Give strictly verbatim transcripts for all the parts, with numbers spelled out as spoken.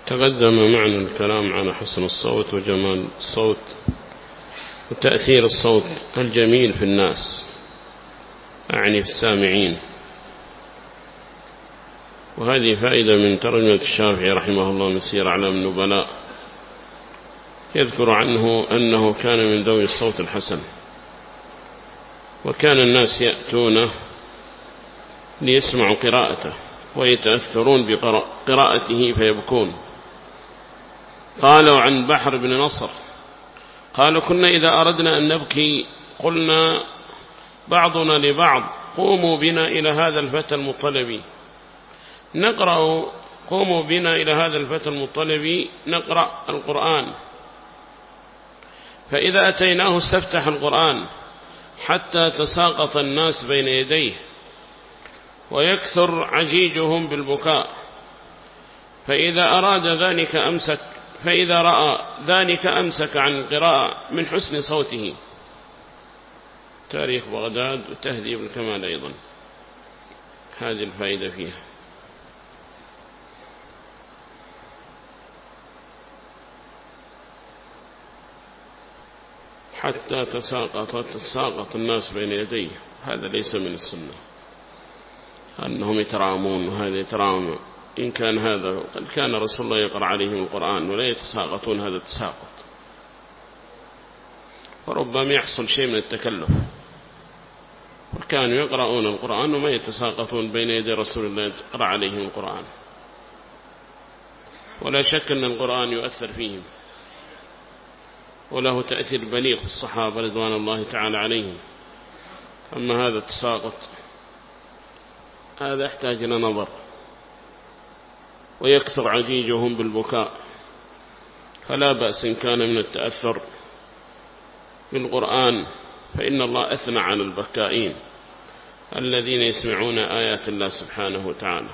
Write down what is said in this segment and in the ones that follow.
تقدم معنا الكلام على حسن الصوت وجمال الصوت وتأثير الصوت الجميل في الناس، أعني في السامعين. وهذه فائدة من ترجمة الشافعي رحمه الله من سير أعلام النبلاء، يذكر عنه أنه كان من ذوي الصوت الحسن، وكان الناس يأتونه ليسمعوا قراءته ويتأثرون بقراءته فيبكون. قالوا عن بحر بن نصر قالوا كنا إذا أردنا أن نبكي قلنا بعضنا لبعض قوموا بنا إلى هذا الفتى المطلبي نقرأ قوموا بنا إلى هذا الفتى المطلبي نقرأ القرآن، فإذا أتيناه استفتح القرآن حتى تساقط الناس بين يديه ويكثر عجيجهم بالبكاء، فإذا أراد ذلك أمسك فإذا رأى ذلك أمسك عن القراءة من حسن صوته. تاريخ بغداد وتهذيب الكمال أيضا هذه الفائدة فيها. حتى تساقط تساقط الناس بين يديه، هذا ليس من السنة أنهم يترامون، وهذا يترام إن كان هذا قد كان رسول الله يقرأ عليهم القرآن ولا يتساقطون هذا التساقط، وربما يحصل شيء من التكلف، وكانوا يقرؤون القرآن وما يتساقطون بين يدي رسول الله يقرأ عليهم القرآن، ولا شك أن القرآن يؤثر فيهم وله تأثير بليغ في الصحابة رضوان الله تعالى عليهم. أما هذا التساقط هذا يحتاج إلى نظر، ويكثر عجيجهم بالبكاء، فلا بأس إن كان من التأثر بالقرآن، فإن الله أثنى على البكائين الذين يسمعون آيات الله سبحانه وتعالى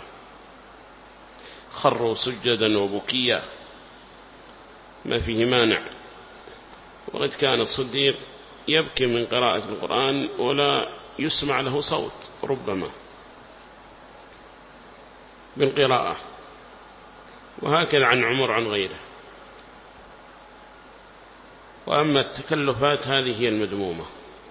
خروا سجدا وبكيا ما فيه مانع. وقد كان الصديق يبكي من قراءة القرآن ولا يسمع له صوت ربما بالقراءة، وهكذا عن عمر عن غيره. وأما التكلفات هذه هي المذمومة.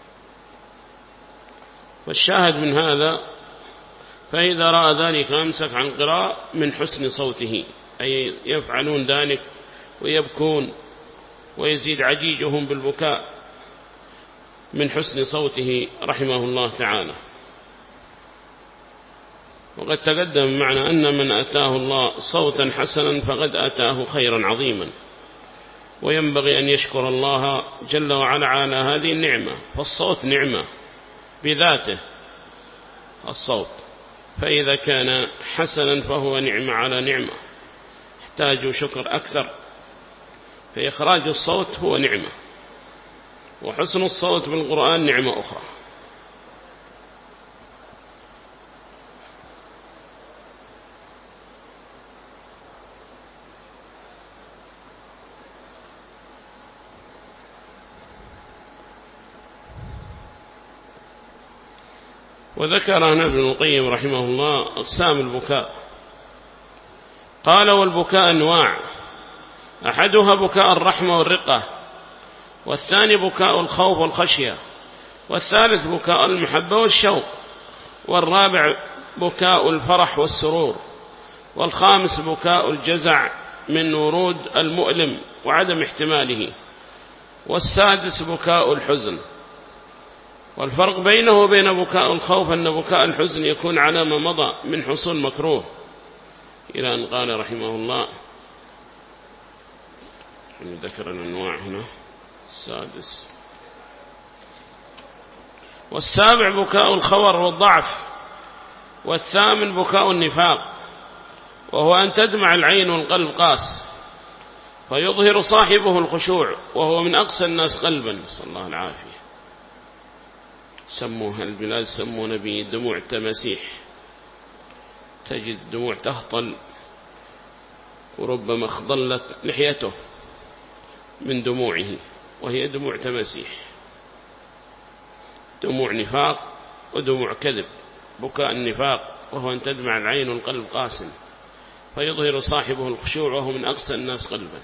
والشاهد من هذا فإذا رأى ذلك أمسك عن قراءة من حسن صوته، أي يفعلون ذلك ويبكون ويزيد عجيجهم بالبكاء من حسن صوته رحمه الله تعالى. وقد تقدم معنا أن من أتاه الله صوتا حسنا فقد أتاه خيرا عظيما، وينبغي أن يشكر الله جل وعلا على هذه النعمة، فالصوت نعمة بذاته الصوت، فإذا كان حسنا فهو نعمة على نعمة، يحتاج شكر أكثر. فإخراج الصوت هو نعمة، وحسن الصوت بالقرآن نعمة أخرى. وذكر ابن القيم رحمه الله أقسام البكاء، قال والبكاء أنواع، أحدها بكاء الرحمة والرقة، والثاني بكاء الخوف والخشية، والثالث بكاء المحبة والشوق، والرابع بكاء الفرح والسرور، والخامس بكاء الجزع من ورود المؤلم وعدم احتماله، والسادس بكاء الحزن. والفرق بينه وبين بكاء الخوف أن بكاء الحزن يكون على ما مضى من حصول مكروه، إلى أن قال رحمه الله ذكر الأنواع هنا السادس. والسابع بكاء الخور والضعف، والثامن بكاء النفاق، وهو أن تدمع العين والقلب قاس فيظهر صاحبه الخشوع، وهو من أقسى الناس قلبا، نسأل الله العافية. سموها البلاد سمونا به دموع التماسيح، تجد دموع تهطل وربما اخضلت لحيته من دموعه، وهي دموع تماسيح، دموع نفاق ودموع كذب. بكاء النفاق وهو أن تدمع العين والقلب قاسٍ فيظهر صاحبه الخشوع وهو من أقسى الناس قلبا.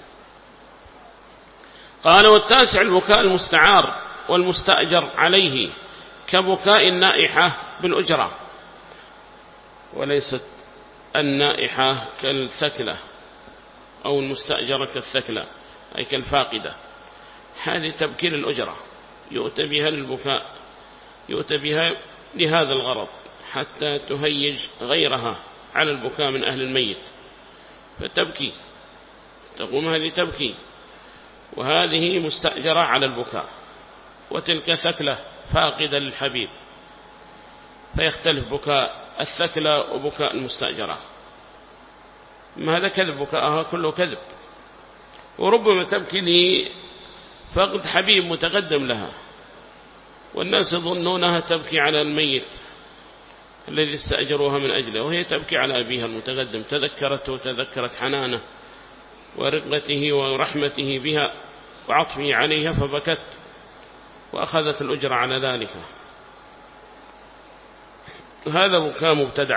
قال والتاسع البكاء المستعار والمستأجر عليه كبكاء النائحة بالأجرة، وليست النائحة كالثكلة أو المستأجرة كالثكلة أي كالفاقدة، هذه تبكي الأجرة يؤتى بها للبكاء، يؤتى بها لهذا الغرض حتى تهيج غيرها على البكاء من أهل الميت فتبكي، تقوم هذه تبكي، وهذه مستأجرة على البكاء، وتلك ثكلة فاقدة للحبيب، فيختلف بكاء الثكلة وبكاء المستأجرة. ما هذا كذب، بكاءها كله كذب، وربما تبكي لفقد حبيب متقدم لها، والناس يظنونها تبكي على الميت الذي استأجروها من أجله، وهي تبكي على أبيها المتقدم، تذكرته وتذكرت حنانه ورقته ورحمته بها وعطفه عليها فبكت وأخذت الأجر على ذلك. هذا بكاء مبتدع،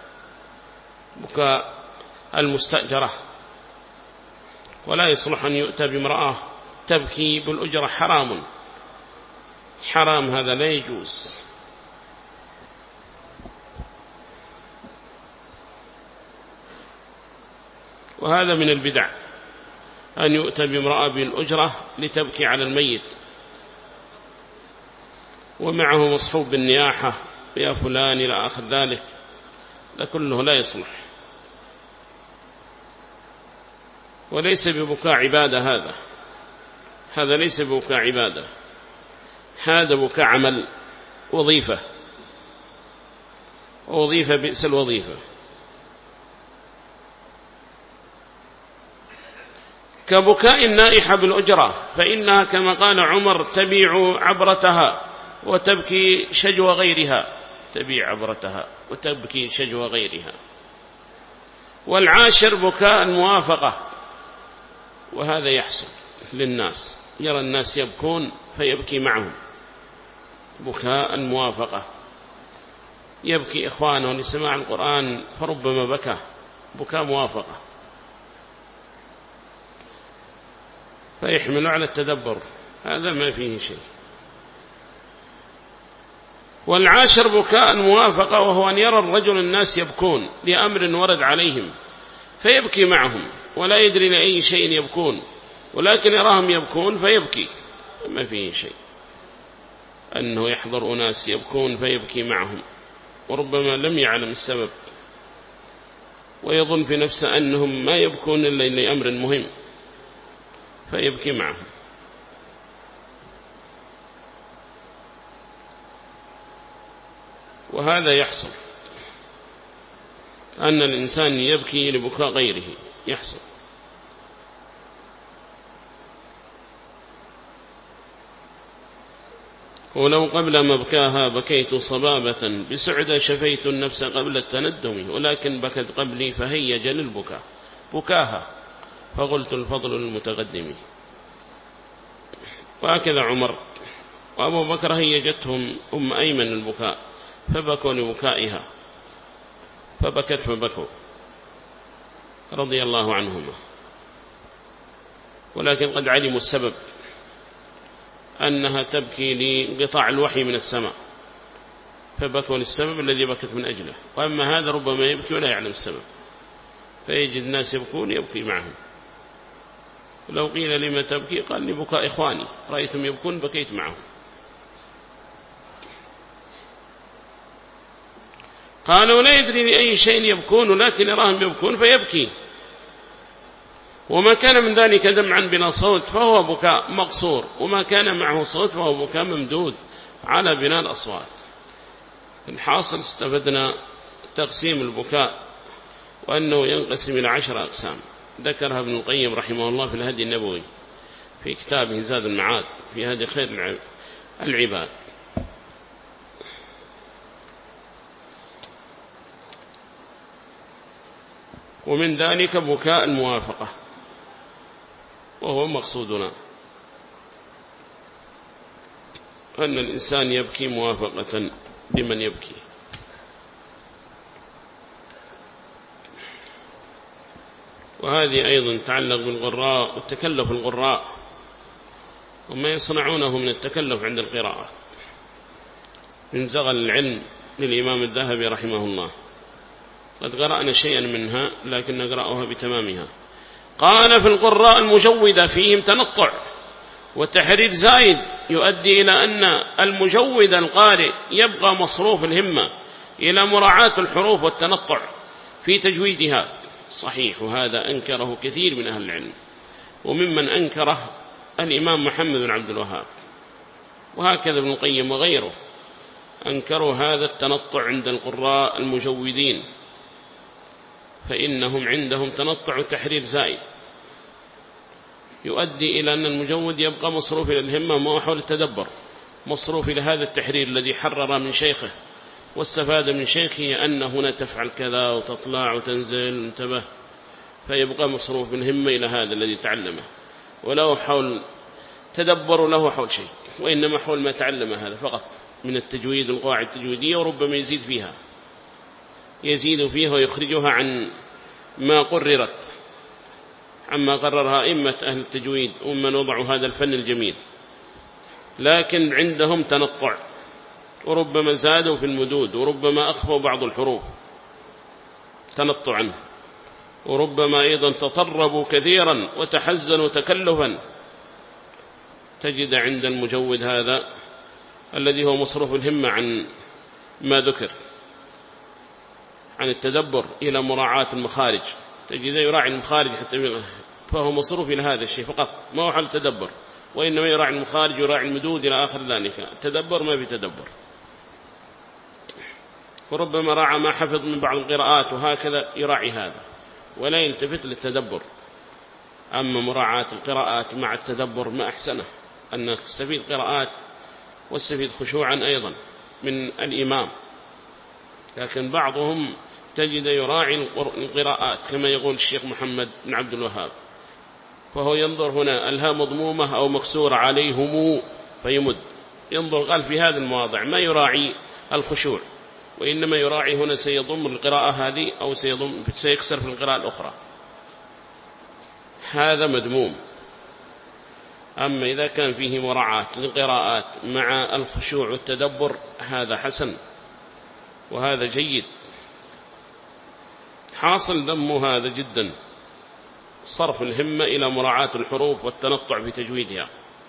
بكاء المستأجرة، ولا يصلح أن يؤتى بامرأة تبكي بالأجرة، حرام حرام، هذا لا يجوز. وهذا من البدع أن يؤتى بامرأة بالأجرة لتبكي على الميت ومعه مصحوب بالنياحة يا فلان إلى آخر ذلك، لكله لا يصلح، وليس ببكاء عبادة، هذا هذا ليس ببكاء عبادة، هذا بكاء عمل وظيفة، وظيفة بئس الوظيفة. كبكاء النائحة بالأجرة، فإنها كما قال عمر تبيع عبرتها وتبكي شجوى غيرها، تبيع عبرتها وتبكي شجوى غيرها. والعاشر بكاء الموافقة، وهذا يحصل للناس، يرى الناس يبكون فيبكي معهم، بكاء الموافقة، يبكي إخوانه لسماع القرآن فربما بكى، بكاء موافقة، فيحمل على التدبر، هذا ما فيه شيء. والعاشر بكاء الموافقة، وهو أن يرى الرجل الناس يبكون لأمر ورد عليهم فيبكي معهم، ولا يدري لأي شيء يبكون، ولكن يراهم يبكون فيبكي، ما فيه شيء أنه يحضر أناس يبكون فيبكي معهم، وربما لم يعلم السبب ويظن في نفسه أنهم ما يبكون إلا لأمر مهم فيبكي معهم. وهذا يحصل أن الإنسان يبكي لبكاء غيره، يحصل. ولو قبل مبكاها بكيت صبابة بسعد شفيت النفس قبل التندم، ولكن بكت قبلي فهيج للبكاء بكاها فقلت الفضل للمتقدم. وهكذا عمر وأبو بكر هيجتهم أم أيمن البكاء فبكوا لبكائها، فبكت فبكوا رضي الله عنهما، ولكن قد علموا السبب أنها تبكي لانقطاع الوحي من السماء فبكوا للسبب الذي بكت من أجله. وأما هذا ربما يبكي ولا يعلم السبب فيجد الناس يبكون يبكي معهم. ولو قيل لما تبكي قال لبكاء إخواني رأيتم يبكون بكيت معهم. قالوا لا يدري لأي شيء يبكون، ولكن يراهم يبكون فيبكي، وما كان من ذلك دمعا بلا صوت فهو بكاء مقصور، وما كان معه صوت فهو بكاء ممدود على بناء الأصوات. الحاصل استفدنا تقسيم البكاء وأنه ينقسم إلى عشر أقسام، ذكرها ابن القيم رحمه الله في الهدي النبوي في كتابه زاد المعاد في هدي خير العباد. ومن ذلك بكاء الموافقة، وهو مقصودنا أن الإنسان يبكي موافقة بمن يبكي. وهذه أيضا تتعلق بالقراء والتكلف القراء وما يصنعونه من التكلف عند القراءة من زغل العلم للإمام الذهبي رحمه الله. قد قرأنا شيئا منها لكن نقرأها بتمامها. قال في القراء المجودة فيهم تنطع والتحرير زايد يؤدي إلى أن المجود القارئ يبقى مصروف الهمة إلى مراعاة الحروف والتنطع في تجويدها. صحيح، وهذا أنكره كثير من أهل العلم، وممن أنكره الإمام محمد بن عبد الوهاب، وهكذا ابن القيم وغيره أنكروا هذا التنطع عند القراء المجودين، فإنهم عندهم تنطع وتحرير زائد يؤدي إلى أن المجود يبقى مصروف إلى الهمة ما حول التدبر، مصروف إلى هذا التحرير الذي حرر من شيخه واستفاد من شيخه أن هنا تفعل كذا وتطلع وتنزل انتبه، فيبقى مصروف الهمة إلى هذا الذي تعلمه، وله حول تدبر له حول شيء، وإنما حول ما تعلم هذا فقط من التجويد القواعد التجويدية، وربما يزيد فيها يزيد فيها ويخرجها عن ما قررت عما قررها أئمة أهل التجويد ومن وضعوا هذا الفن الجميل. لكن عندهم تنطع، وربما زادوا في المدود، وربما أخفوا بعض الحروف تنطعا، وربما أيضا تطربوا كثيرا وتحزنوا تكلفا. تجد عند المجود هذا الذي هو مصروف الهمة عن ما ذكر عن التدبر إلى مراعاة المخارج، تجد يراعي المخارج حتى، فهو مصروف إلى هذا الشيء فقط، ما هو حل التدبر، وإنما يراعي المخارج يراعي المدود إلى آخر ذلك. التدبر ما في تدبر، وربما راعى ما حفظ من بعض القراءات وهكذا يراعي هذا ولا يلتفت للتدبر. أما مراعاة القراءات مع التدبر ما أحسنه، أن تستفيد قراءات واستفيد خشوعا أيضا من الإمام. لكن بعضهم تجد يراعي القراءات كما يقول الشيخ محمد بن عبد الوهاب، فهو ينظر هنا الها مضمومة أو مكسورة عليهم فيمد، ينظر قال في هذا المواضع ما يراعي الخشوع، وإنما يراعي هنا سيضم القراءة هذه أو سيضم سيكسر في القراءة الأخرى، هذا مذموم. أما إذا كان فيه مراعاة للقراءات مع الخشوع والتدبر هذا حسن وهذا جيد. حاصل ذم هذا جدا صرف الهمة إلى مراعاة الحروف والتنطع في تجويدها.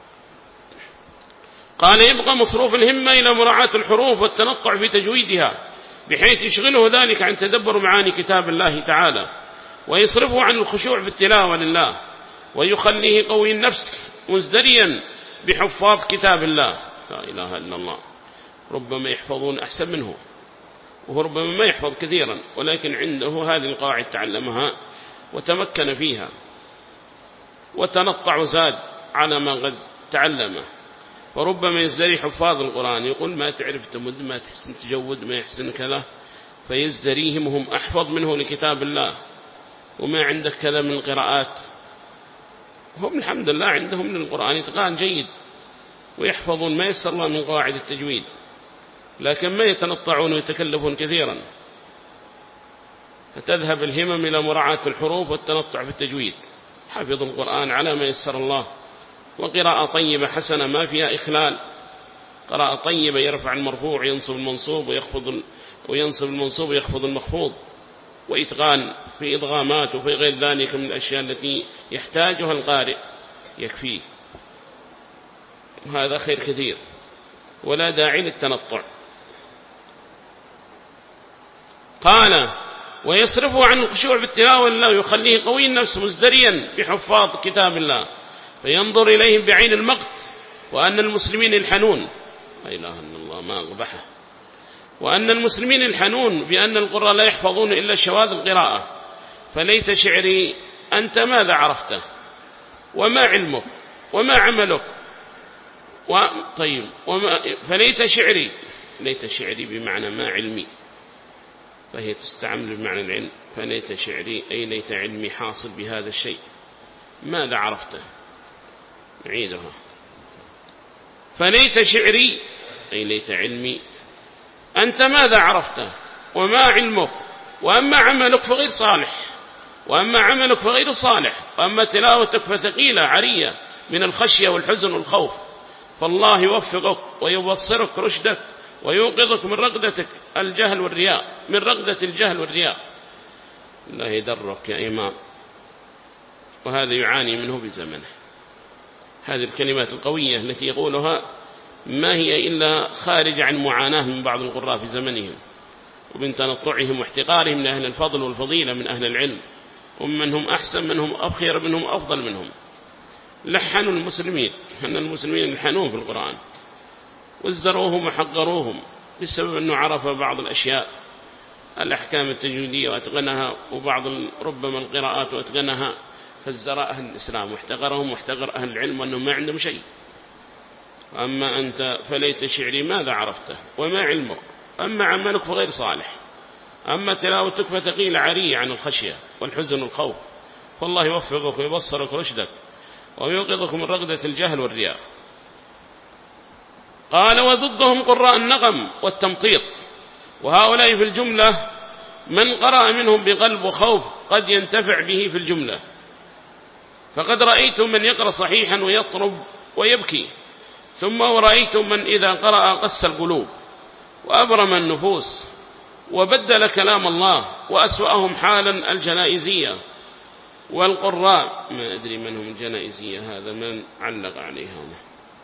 قال يبقى مصروف الهمة إلى مراعاة الحروف والتنطع في تجويدها بحيث يشغله ذلك عن تدبر معاني كتاب الله تعالى، ويصرفه عن الخشوع في التلاوة لله، ويخليه قوي النفس مزدريا بحفاظ كتاب الله. لا إله إلا الله، ربما يحفظون أحسن منه، وهو ربما ما يحفظ كثيرا، ولكن عنده هذه القواعد تعلمها وتمكن فيها وتنطع زاد على ما قد تعلمه. وربما يزدري حفاظ القرآن يقول ما تعرف تمد، ما تحسن تجود، ما يحسن كذا، فيزدريهم هم أحفظ منه لكتاب الله، وما عندك كذا من القراءات. هم الحمد لله عندهم من القرآن إتقان جيد ويحفظون ما يسر الله من قواعد التجويد، لكن ما يتنطعون ويتكلفون كثيرا، فتذهب الهمم إلى مراعاة الحروف والتنطع في التجويد. حفظ القرآن على ما يسر الله، وقراءة طيبة حسنة ما فيها إخلال، قراءة طيبة يرفع المرفوع ينصب المنصوب ويخفض وينصب المنصوب ويخفض المخفوض، وإتقان في إضغامات وفي غير ذلك من الأشياء التي يحتاجها القارئ يكفيه، وهذا خير كثير ولا داعي للتنطع. قال ويصرفه عن الخشوع بالتلاوة لله ويخليه قوي النفس مزدريا بحفاظ كتاب الله، فينظر إليهم بعين المقت، وأن المسلمين الحنون، لا إله إلا الله ما أقبحه، وأن المسلمين الحنون بأن القراء لا يحفظون إلا شواذ القراءة. فليت شعري أنت ماذا عرفته وما علمك وما عملك و... طيب وما... فليت شعري، ليت شعري بمعنى ما علمي، فهي تستعمل بمعنى العلم. فليت شعري أي ليت علمي حاصل بهذا الشيء، ماذا عرفته، نعيدها. فليت شعري أي ليت علمي أنت ماذا عرفته وما علمك، وأما عملك فغير صالح، وأما عملك فغير صالح، وأما تلاوتك فثقيلة عرية من الخشية والحزن والخوف، فالله يوفقك ويبصرك رشدك ويوقظك من رقدتك الجهل والرياء، من رقدة الجهل والرياء. الله يدرك يا إمام. وهذا يعاني منه بزمنه. هذه الكلمات القوية التي يقولها ما هي إلا خارج عن معاناة من بعض القراء في زمنهم، ومن تنطعهم واحتقارهم لأهل الفضل والفضيلة من أهل العلم، ومنهم أحسن منهم أخير منهم أفضل منهم. لحنوا المسلمين، أن المسلمين لحنوه في القرآن وازدروهم وحقروهم بسبب أنه عرف بعض الأشياء، الأحكام التجويدية وأتقنها، وبعض ربما القراءات وأتقنها، فازدرى أهل الإسلام واحتقرهم واحتقر أهل العلم وأنهم ما عندهم شيء. أما أنت فليت شعري ماذا عرفته وما علمك، أما عملك فغير صالح، أما تلاوتك فثقيل عري عن الخشية والحزن والخوف، فالله يوفقك ويبصرك رشدك ويوقظك من رقدة الجهل والرياء. قال وضدهم قراء النغم والتمطيط، وهؤلاء في الجملة من قرأ منهم بقلب وخوف قد ينتفع به في الجملة، فقد رأيتم من يقرأ صحيحا ويطرب ويبكي، ثم ورأيتم من إذا قرأ قس القلوب وأبرم النفوس وبدل كلام الله، وأسوأهم حالا الجنائزية والقراء. ما أدري من هم الجنائزية، هذا من علق عليها هنا.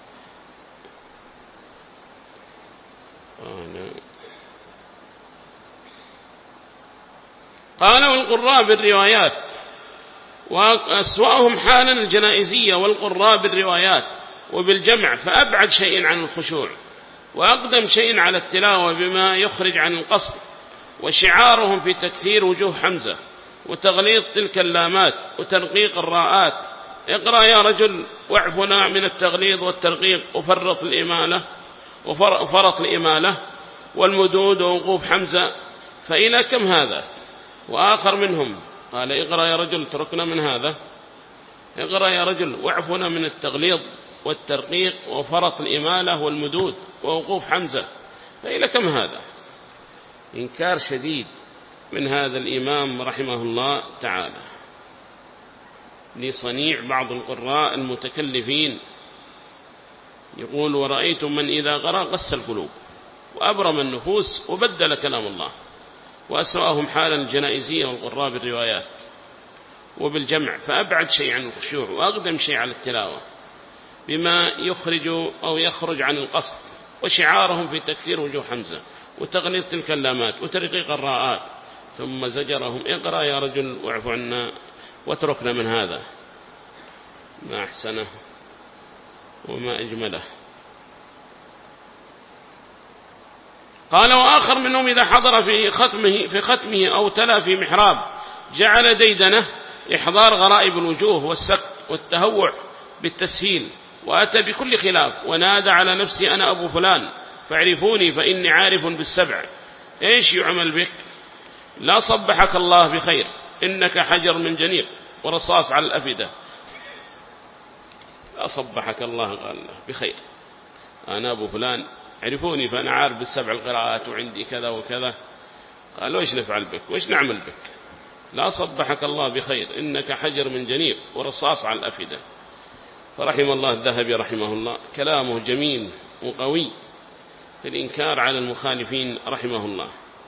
قال والقراء بالروايات، وأسوأهم حالا الجنائزية والقراء بالروايات وبالجمع، فأبعد شيء عن الخشوع وأقدم شيء على التلاوة بما يخرج عن القصد، وشعارهم في تكثير وجوه حمزة وتغليظ تلك اللامات وترقيق الراءات. اقرأ يا رجل واعفنا من التغليظ والترقيق وفرط الإمالة وفرط الإمالة والمدود ووقوف حمزة، فإلى كم هذا؟ وآخر منهم قال اقرأ يا رجل تركنا من هذا، اقرأ يا رجل واعفنا من التغليظ والترقيق وفرط الإمالة والمدود ووقوف حمزة، فإلى كم هذا؟ إنكار شديد من هذا الإمام رحمه الله تعالى لصنيع بعض القراء المتكلفين. يقول ورأيتم من إذا قرأ قس القلوب وأبرم النفوس وبدل كلام الله، وأسوأهم حالا الجنائزية والقراء بالروايات وبالجمع، فأبعد شيء عن الخشوع وأقدم شيء على التلاوة بما يخرج أو يخرج عن القصد، وشعارهم في تكثير وجوه حمزة وتغليظ تلك اللامات وترقيق الراءات، ثم زجرهم اقرأ يا رجل واعف عنا واتركنا من هذا. ما أحسنه وما أجمله. قال وآخر منهم إذا حضر في ختمه, في ختمه أو تلا في محراب جعل ديدنه إحضار غرائب الوجوه والسكت والتهوع بالتسهيل، وأتى بكل خلاف ونادى على نفسي أنا أبو فلان فاعرفوني فإني عارف بالسبع. إيش يعمل بك؟ لا صبحك الله بخير إنك حجر من جنيق ورصاص على الأفئدة. لا صبحك الله قال له بخير، أنا أبو فلان عرفوني فأنا عارف بالسبع القراءات وعندي كذا وكذا. قال وإيش نفعل بك وإيش نعمل بك؟ لا صبحك الله بخير إنك حجر من جنيق ورصاص على الأفئدة. فرحم الله الذهبي رحمه الله، كلامه جميل وقوي في الإنكار على المخالفين رحمه الله.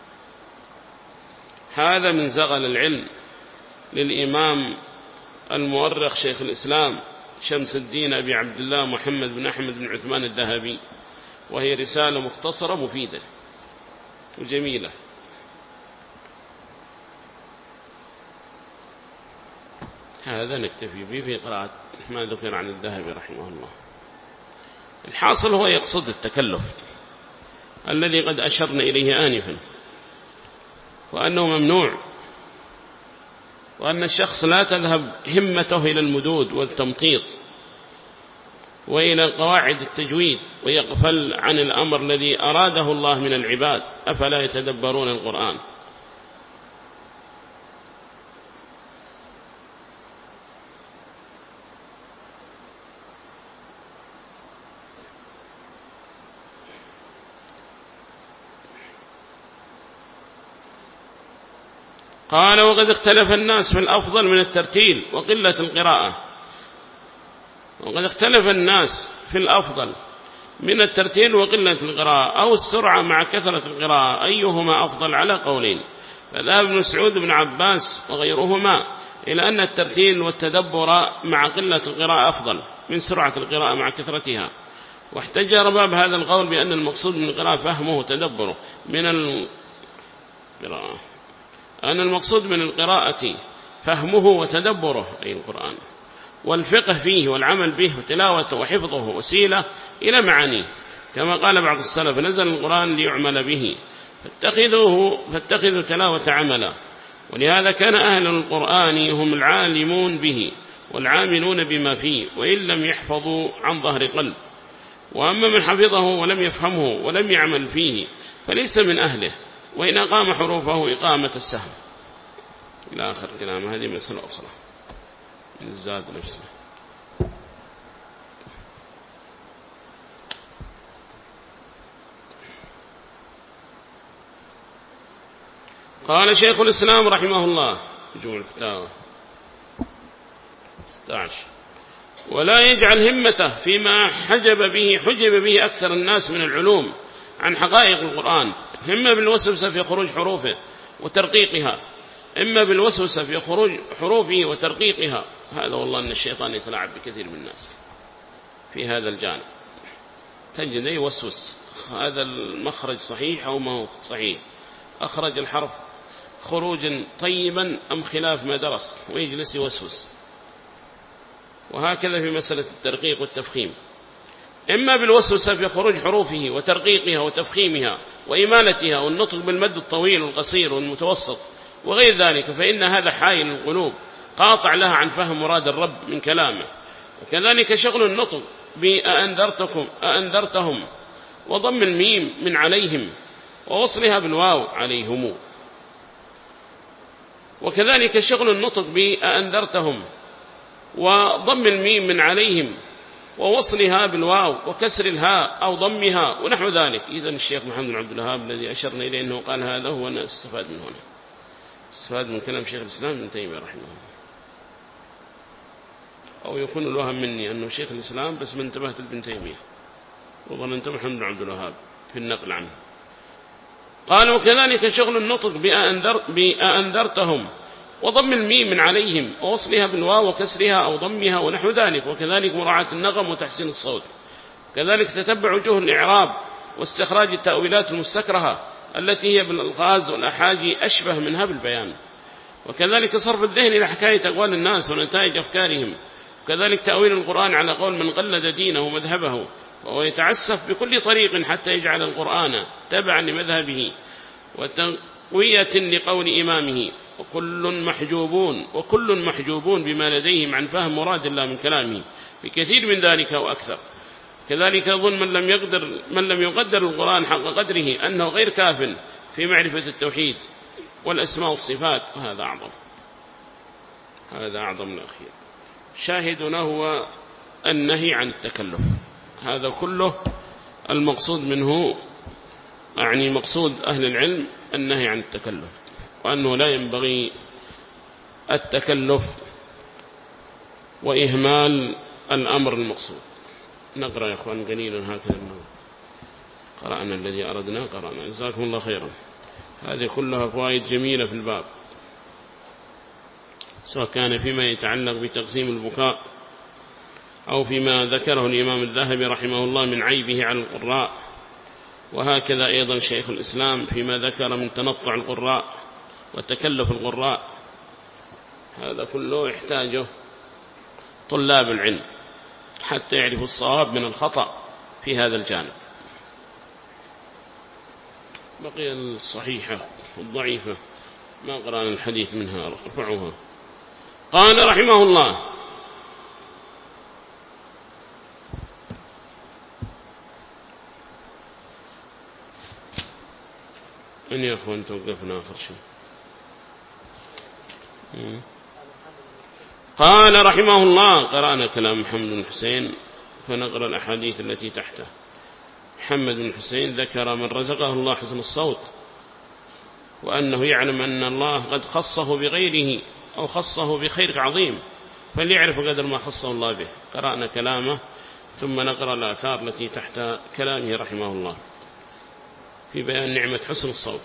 هذا من زغل العلم للإمام المؤرخ شيخ الإسلام شمس الدين أبي عبد الله محمد بن أحمد بن عثمان الذهبي، وهي رسالة مختصرة مفيدة وجميلة. هذا نكتفي به في قراءة ما ذكر عن الذهبي رحمه الله. الحاصل هو يقصد التكلف الذي قد أشرنا إليه آنفا، وأنه ممنوع، وأن الشخص لا تذهب همته إلى المدود والتمطيط وإلى قواعد التجويد ويغفل عن الأمر الذي أراده الله من العباد. أفلا يتدبرون القرآن؟ قال وقد اختلف الناس في الأفضل من الترتيل وقلة القراءة. وقد اختلف الناس في الأفضل من الترتيل وقلة القراءة أو السرعة مع كثرة القراءة أيهما أفضل على قولين. فذهب ابن مسعود بن عباس وغيرهما إلى أن الترتيل والتدبر مع قلة القراءة أفضل من سرعة القراءة مع كثرتها. واحتج رباب هذا القول بأن المقصود من القراءة فهمه وتدبره من القراءة، أن المقصود من القراءة فهمه وتدبره أي القرآن، والفقه فيه والعمل به وتلاوته وحفظه وسيلة إلى معانيه، كما قال بعض السلف نزل القرآن ليعمل به فاتخذوه فاتخذوا تلاوة عملا. ولهذا كان أهل القرآن هم العالمون به والعاملون بما فيه وإن لم يحفظوا عن ظهر قلب. وأما من حفظه ولم يفهمه ولم يعمل فيه فليس من أهله، وإن أقام حروفه إقامة السهم إلى آخر كلام. هذه مسألة أخرى من الزاد نفسه. قال شيخ الإسلام رحمه الله مجموع الفتاوى ستة عشر ولا يجعل همته فيما حجب به حجب به أكثر الناس من العلوم عن حقائق القرآن، همة بالوسوسة في خروج حروفه وترقيقها، إما بالوسوسة في خروج حروفه وترقيقها. هذا والله أن الشيطان يتلاعب بكثير من الناس في هذا الجانب، تجد يوسوس هذا المخرج صحيح أو ما هو صحيح، أخرج الحرف خروجا طيبا أم خلاف ما درس، ويجلس يوسوس. وهكذا في مسألة الترقيق والتفخيم، إما بالوسوسة في خروج حروفه وترقيقها وتفخيمها وإمالتها والنطق بالمد الطويل والقصير والمتوسط وغير ذلك، فإن هذا حائل القلوب قاطع لها عن فهم مراد الرب من كلامه. وكذلك شغل النطق بأنذرتكم أأنذرتهم وضم الميم من عليهم ووصلها بالواو عليهم. وكذلك شغل النطق بأنذرتهم وضم الميم من عليهم ووصلها بالواو وكسر الهاء أو ضمها ونحو ذلك. إذن الشيخ محمد بن عبد الوهاب الذي أشرنا إليه أنه قال هذا هو أنا استفاد من هنا، استفاد من كلام شيخ الإسلام ابن تيمية رحمه الله. أو يكون الوهم مني أنه شيخ الإسلام بس من انتبهت لابن تيمية وظننت محمد بن عبد الوهاب في النقل عنه. قال وكذلك شغل النطق بأنذر بأنذرتهم وضم الميم من عليهم ووصلها بالواو وكسرها أو ضمها ونحو ذلك. وكذلك مراعاة النغم وتحسين الصوت. كذلك تتبع وجوه الإعراب واستخراج التأويلات المستكرهة التي هي بالألغاز والأحاجي أشبه منها بالبيان. وكذلك صرف الذهن إلى حكاية أقوال الناس ونتائج أفكارهم. وكذلك تأويل القرآن على قول من قلد دينه ومذهبه وهو يتعسف بكل طريق حتى يجعل القرآن تبعا لمذهبه وتقوية لقول إمامه. وكل محجوبون وكل محجوبون بما لديهم عن فهم مراد الله من كلامه بكثير من ذلك وأكثر. كذلك يظن من لم يقدر من لم يقدر القرآن حق قدره أنه غير كاف في معرفة التوحيد والأسماء والصفات، وهذا أعظم هذا أعظم الأخير. شاهدنا هو النهي عن التكلف، هذا كله المقصود منه، يعني مقصود أهل العلم النهي عن التكلف، وأنه لا ينبغي التكلف وإهمال الأمر المقصود. نقرأ يا أخوان قليلا هكذا قرأنا الذي أردنا قرأنا. جزاكم الله خيرا. هذه كلها فوائد جميلة في الباب، سواء كان فيما يتعلق بتقسيم البكاء أو فيما ذكره الإمام الذهبي رحمه الله من عيبه على القراء، وهكذا أيضا شيخ الإسلام فيما ذكر من تنطع القراء وتكلف القراء. هذا كله يحتاجه طلاب العلم حتى يعرفوا الصواب من الخطأ في هذا الجانب. بقي الصحيحة والضعيفة ما قرأنا الحديث منها رفعوها. قال رحمه الله أن يا أخوان توقفنا آخر شيء. قال رحمه الله قرأنا كلام محمد بن حسين فنقرأ الأحاديث التي تحته. محمد بن حسين ذكر من رزقه الله حسن الصوت وأنه يعلم أن الله قد خصه بغيره أو خصه بخير عظيم، فليعرف قدر ما خصه الله به. قرأنا كلامه ثم نقرأ الآثار التي تحت كلامه رحمه الله في بيان نعمة حسن الصوت.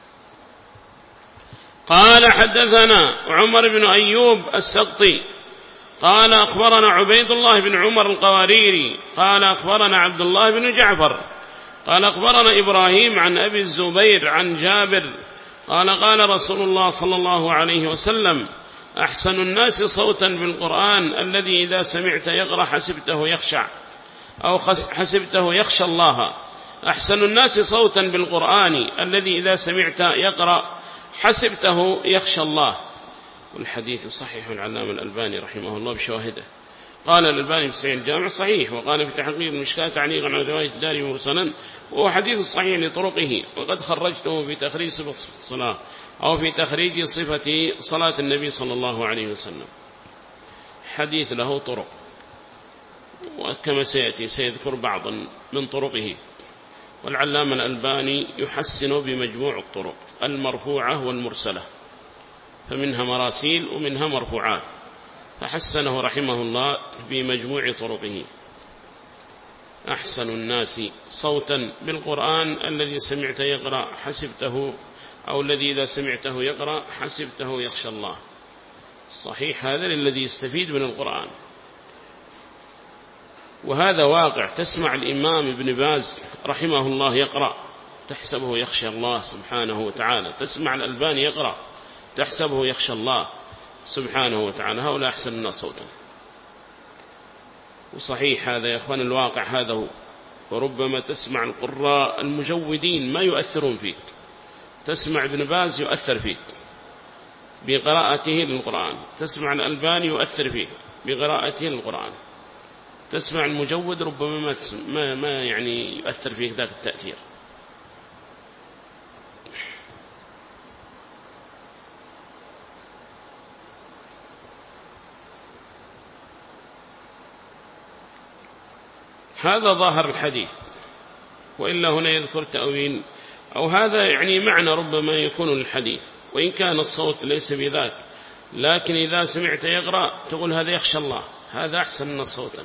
قال حدثنا عمر بن أيوب السقطي قال أخبرنا عبيد الله بن عمر القواريري قال أخبرنا عبد الله بن جعفر قال أخبرنا إبراهيم عن أبي الزبير عن جابر قال قال رسول الله صلى الله عليه وسلم أحسن الناس صوتا بالقرآن الذي إذا سمعت يقرأ حسبته يخشع أو حسبته يخشى الله. أحسن الناس صوتا بالقرآن الذي إذا سمعت يقرأ حسبته يخشى الله. والحديث صحيح العلامة الألباني رحمه الله بشواهده. قال الألباني في صحيح الجامع صحيح، وقال في تحقيق المشكاة تعليقا على رواية الدارمي مرسلا وهو حديث صحيح لطرقه، وقد خرجته في تخريج صفة الصلاة أو في تخريج صفة صلاة النبي صلى الله عليه وسلم. حديث له طرق، وكما سيأتي سيذكر بعضا من طرقه. والعلامة الألباني يحسن بمجموع الطرق المرفوعة والمرسلة، فمنها مراسيل ومنها مرفوعات، فحسنه رحمه الله بمجموع طرقه. أحسن الناس صوتا بالقرآن الذي سمعت يقرأ حسبته أو الذي إذا سمعته يقرأ حسبته يخشى الله. صحيح هذا للذي يستفيد من القرآن، وهذا واقع. تسمع الإمام ابن باز رحمه الله يقرأ تحسبه يخشى الله سبحانه وتعالى، تسمع الألباني يقرأ تحسبه يخشى الله سبحانه وتعالى. هؤلاء أحسن الناس صوتا. وصحيح هذا يا أخوان الواقع هذا هو. وربما تسمع القراء المجودين ما يؤثرون فيك، تسمع ابن باز يؤثر فيك بقراءته للقرآن، تسمع الألباني يؤثر فيك بقراءته للقرآن، تسمع المجود ربما ما, ما, ما يعني يؤثر فيك ذاك التأثير. هذا ظاهر الحديث، وإلا هنا يذكر تأويل أو هذا يعني معنى ربما يكون للحديث، وإن كان الصوت ليس بذاك، لكن إذا سمعت يقرأ تقول هذا يخشى الله، هذا أحسن من صوتا.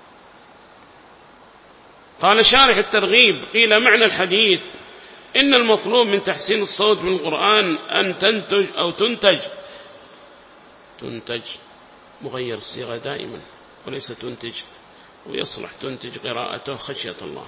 قال شارح الترغيب قيل معنى الحديث إن المطلوب من تحسين الصوت من القرآن أن تنتج أو تنتج تنتج مغير الصيغة دائما وليس تنتج، ويصلح تنتج قراءته خشية الله،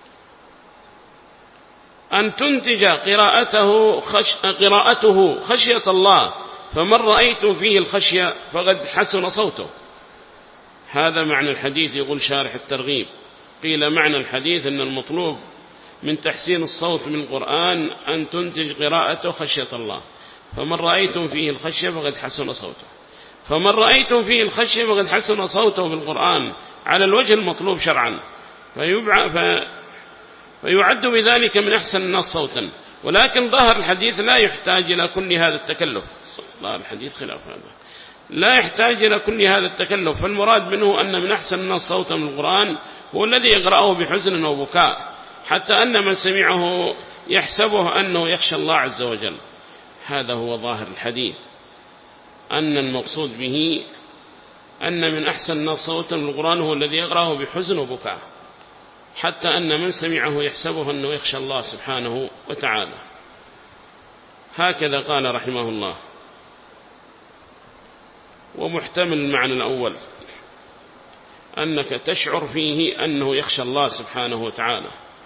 أن تنتج قراءته, خش... قراءته خشية الله، فمن رأيت فيه الخشية فقد حسن صوته. هذا معنى الحديث. يقول شارح الترغيب قيل معنى الحديث أن المطلوب من تحسين الصوت من القرآن أن تنتج قراءته خشية الله، فمن رأيتم فيه الخشية فقد حسن صوته. فمن رأيتم فيه الخشية فقد حسن صوته بالقرآن على الوجه المطلوب شرعا، فيعد بذلك من أحسن الناس صوتا. ولكن ظاهر الحديث لا يحتاج إلى كل هذا التكلف. ظاهر الحديث خلاف هذا، لا يحتاج إلى كل هذا التكلف. فالمراد منه أن من أحسن الناس صوتا من القرآن هو الذي يقرأه بحزن وبكاء، حتى أن من سمعه يحسبه أنه يخشى الله عز وجل. هذا هو ظاهر الحديث، أن المقصود به أن من أحسن الناس صوتا من القرآن هو الذي يقرأه بحزن وبكاء، حتى أن من سمعه يحسبه أنه يخشى الله سبحانه وتعالى. هكذا قال رحمه الله. ومحتمل المعنى الأول أنك تشعر فيه أنه يخشى الله سبحانه وتعالى،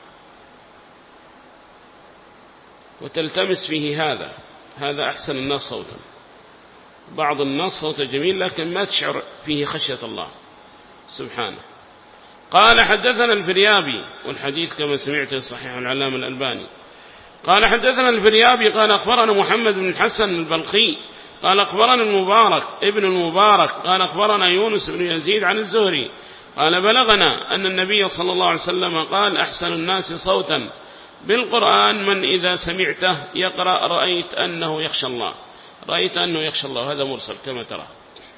وتلتمس فيه هذا هذا أحسن الناس صوتا. بعض الناس صوته جميل لكن ما تشعر فيه خشية الله سبحانه. قال حدثنا الفريابي، والحديث كما سمعت صحيح العلامة الألباني. قال حدثنا الفريابي قال أخبرنا محمد بن الحسن البلخي قال أخبرنا المبارك ابن المبارك قال أخبرنا يونس بن يزيد عن الزهري قال بلغنا أن النبي صلى الله عليه وسلم قال أحسن الناس صوتا بالقرآن من إذا سمعته يقرأ رأيت أنه يخشى الله، رأيت أنه يخشى الله. هذا مرسل كما ترى،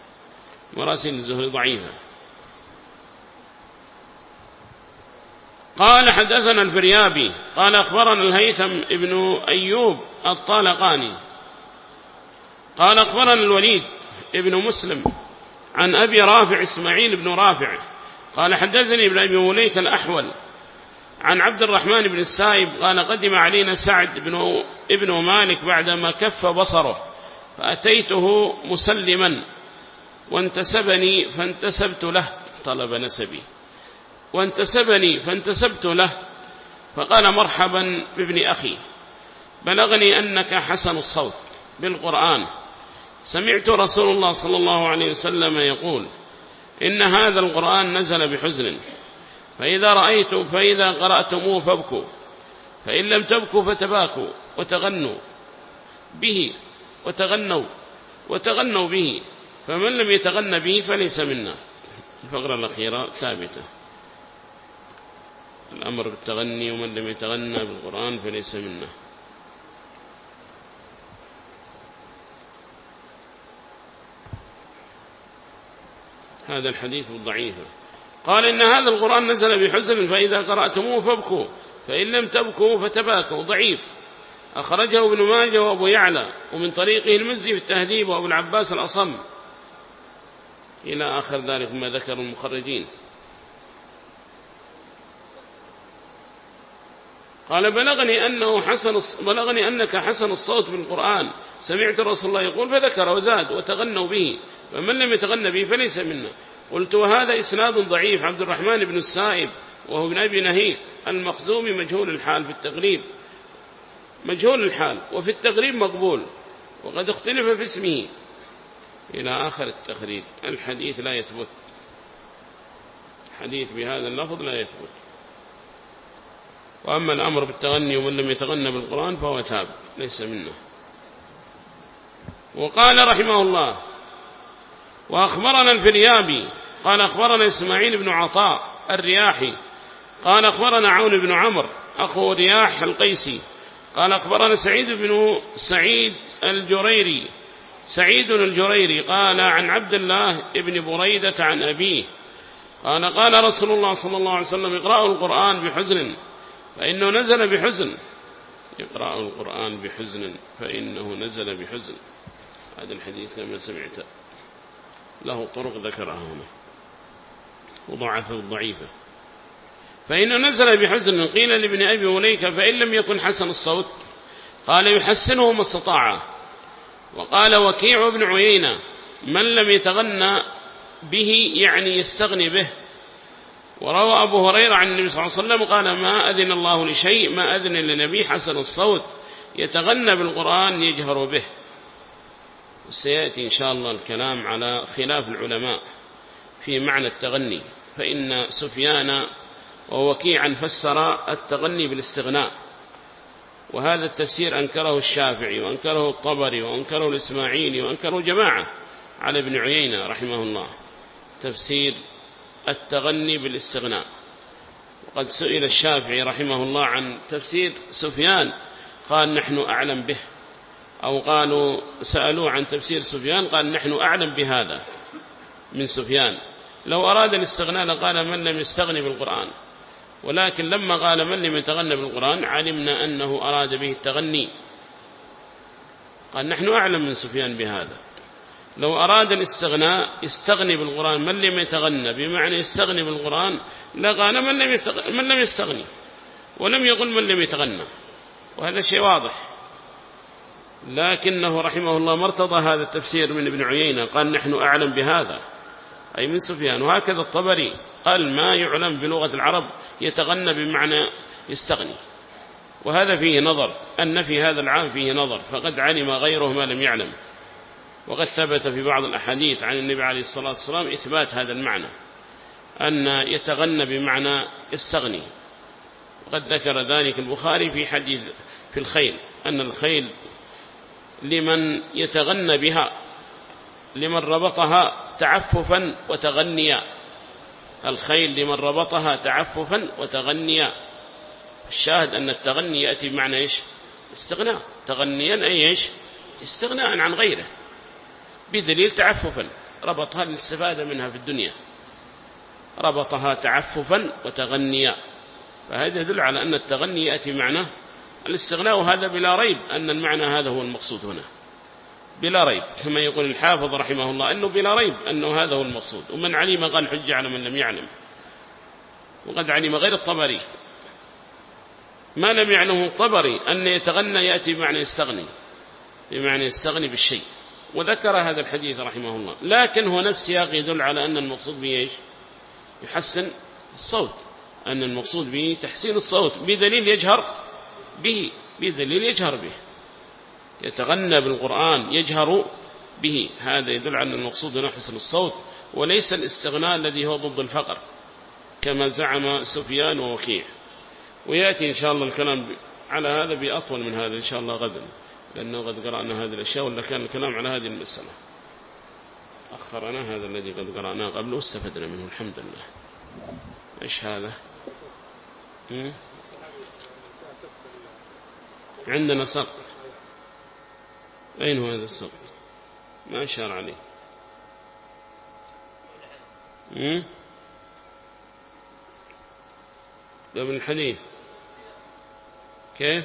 مراسيل الزهري ضعيفة. قال حدثنا الفريابي قال أخبرنا الهيثم ابن أيوب الطالقاني قال أخبرنا الوليد ابن مسلم عن أبي رافع إسماعيل بن رافع قال حدثني ابن أبي مليك الأحول عن عبد الرحمن بن السائب قال قدم علينا سعد بن ابن مالك بعدما كف بصره فأتيته مسلما وانتسبني فانتسبت له، طلب نسبي، وانتسبني فانتسبت له فقال مرحبا بابن أخي، بلغني أنك حسن الصوت بالقرآن، سمعت رسول الله صلى الله عليه وسلم يقول إن هذا القرآن نزل بحزن، فإذا رأيتم فإذا قرأتموه فابكوا، فإن لم تبكوا فتباكوا وتغنوا به وتغنوا وتغنوا به، فمن لم يتغن به فليس منا. الفقرة الأخيرة ثابتة، الأمر بالتغني ومن لم يتغنى بالقرآن فليس منا. هذا الحديث ضعيف. قال إن هذا القرآن نزل بحزن فإذا قرأتموه فابكوا، فإن لم تبكوا فتباكوا، ضعيف. أخرجه ابن ماجه وأبو يعلى ومن طريقه المزي في التهذيب وأبو العباس الأصم إلى آخر ذلك ما ذكر المخرجين. قال بلغني أنه حسن بلغني أنك حسن الصوت بالقرآن، سمعت رسول الله يقول، فذكر وزاد وتغنوا به، فمن لم يتغن به فليس منا. قلت وهذا إسناد ضعيف. عبد الرحمن بن السائب وهو ابن أبي نهيك المخزومي مجهول الحال في التقريب، مجهول الحال وفي التقريب مقبول، وقد اختلف في اسمه إلى آخر التقريب. الحديث لا يثبت، حديث بهذا اللفظ لا يثبت. وأما الأمر بالتغني ومن لم يتغنى بالقرآن فهو تاب ليس منه. وقال رحمه الله وأخبرنا الفريابي قال أخبرنا إسماعيل بن عطاء الرياحي قال أخبرنا عون بن عمرو أخو رياح القيسي قال أخبرنا سعيد بن سعيد الجريري سعيد الجريري قال عن عبد الله بن بريدة عن أبيه قال قال رسول الله صلى الله عليه وسلم اقرأوا القرآن بحزن فإنه نزل بحزن، اقرأوا القرآن بحزن فإنه نزل بحزن. هذا الحديث كما سمعت له طرق ذكرها هنا وضعفه الضعيفة. فإنه نزل بحزن. قيل لابن أبي مليكة فإن لم يكن حسن الصوت قال يحسنه ما استطاع. وقال وكيع بن عيينة من لم يتغنى به يعني يستغني به. وروى أبو هريرة عن النبي صلى الله عليه وسلم قال ما أذن الله لشيء ما أذن لنبي حسن الصوت يتغنى بالقرآن يجهر به. وسيأتي إن شاء الله الكلام على خلاف العلماء في معنى التغني، فإن سفيان ووكيعا فسر التغني بالاستغناء، وهذا التفسير أنكره الشافعي وأنكره الطبري وأنكره الإسماعيلي وأنكره جماعة على ابن عيينة رحمه الله، تفسير التغني بالاستغناء. وقد سئل الشافعي رحمه الله عن تفسير سفيان قال نحن أعلم به، أو قالوا سألوه عن تفسير سفيان قال نحن أعلم بهذا من سفيان. لو أراد الاستغناء لقال من لم يستغني بالقرآن، ولكن لما قال من لم يتغنى بالقرآن علمنا أنه أراد به التغني، قال نحن أعلم من سفيان بهذا. لو أراد الاستغناء يستغني بالقرآن من لم يتغنى بمعنى يستغني بالقرآن لقال من لم يستغني, من لم يستغني ولم يقل من لم يتغنى، وهذا شيء واضح. لكنه رحمه الله مرتضى هذا التفسير من ابن عيينة قال نحن أعلم بهذا أي من سفيان. وهكذا الطبري قال ما يعلم بلغة العرب يتغنى بمعنى يستغني، وهذا فيه نظر، أن في هذا العام فيه نظر، فقد علم غيره ما لم يعلم. وقد ثبت في بعض الأحاديث عن النبي عليه الصلاة والسلام إثبات هذا المعنى أن يتغنى بمعنى يستغني. وقد ذكر ذلك البخاري في حديث في الخيل أن الخيل لمن يتغنى بها لمن ربطها تعففا وتغنيا، الخيل لمن ربطها تعففا وتغنيا. الشاهد أن التغني يأتي بمعنى إيش؟ استغناء، تغنيا أي إيش؟ استغناء عن غيره، بدليل تعففا ربطها للاستفادة منها في الدنيا، ربطها تعففا وتغنيا. فهذا يدل على أن التغني يأتي معنى الاستغناء، وهذا بلا ريب أن المعنى هذا هو المقصود هنا بلا ريب، كما يقول الحافظ رحمه الله أنه بلا ريب أنه هذا هو المقصود. ومن علم قال حج على من لم يعلم، وقد علم غير الطبري ما لم يعلمه الطبري أن يتغنى يأتي بمعنى يستغني، بمعنى يستغني بالشيء، وذكر هذا الحديث رحمه الله. لكن هنا السياق يدل على أن المقصود به إيش؟ يحسن الصوت، أن المقصود به تحسين الصوت بدليل يجهر به، بدليل يجهر به، يتغنى بالقرآن يجهر به، هذا يدل على أن المقصود هنا حسن الصوت وليس الاستغناء الذي هو ضد الفقر كما زعم سفيان ووكيع. ويأتي إن شاء الله الكلام على هذا بأطول من هذا إن شاء الله غدا، لأنه قد قرأنا هذه الأشياء ولا كان الكلام على هذه المسألة أخرنا هذا الذي قد قرأناه قبل واستفدنا منه الحمد لله. إيش هذا؟ م? عندنا سقط. أين هو هذا السقط؟ ما أشار عليه. م? قبل الحديث كيف؟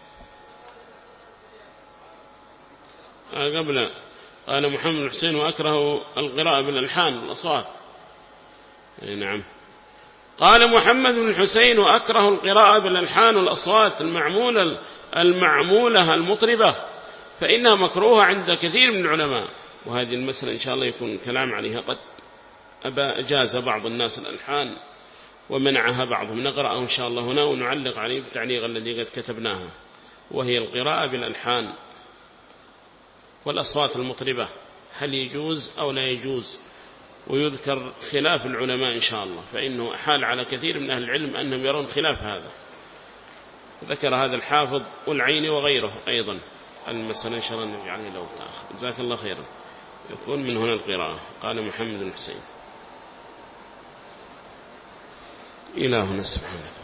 آه قبل قال محمد الحسين وأكره القراءة بالألحان والأصوات. نعم قال محمد بن الحسين وأكره القراءة بالألحان والأصوات المعمولة المعمولة المطربة فإنها مكروهة عند كثير من العلماء. وهذه المسألة إن شاء الله يكون كلام عليها، قد أجاز بعض الناس الألحان ومنعها بعضهم، نقرأه إن شاء الله هنا ونعلق عليه بالتعليق الذي قد كتبناها، وهي القراءة بالألحان والأصوات المطربة هل يجوز أو لا يجوز. ويذكر خلاف العلماء إن شاء الله، فإنه حال على كثير من أهل العلم أنهم يرون خلاف هذا، ذكر هذا الحافظ والعيني وغيره أيضا. المسألة إن شاء الله نرجع عليه لو تأخر. جزاك الله خيرا. يكون من هنا القراءة. قال محمد الحسين. إلهنا سبحانه.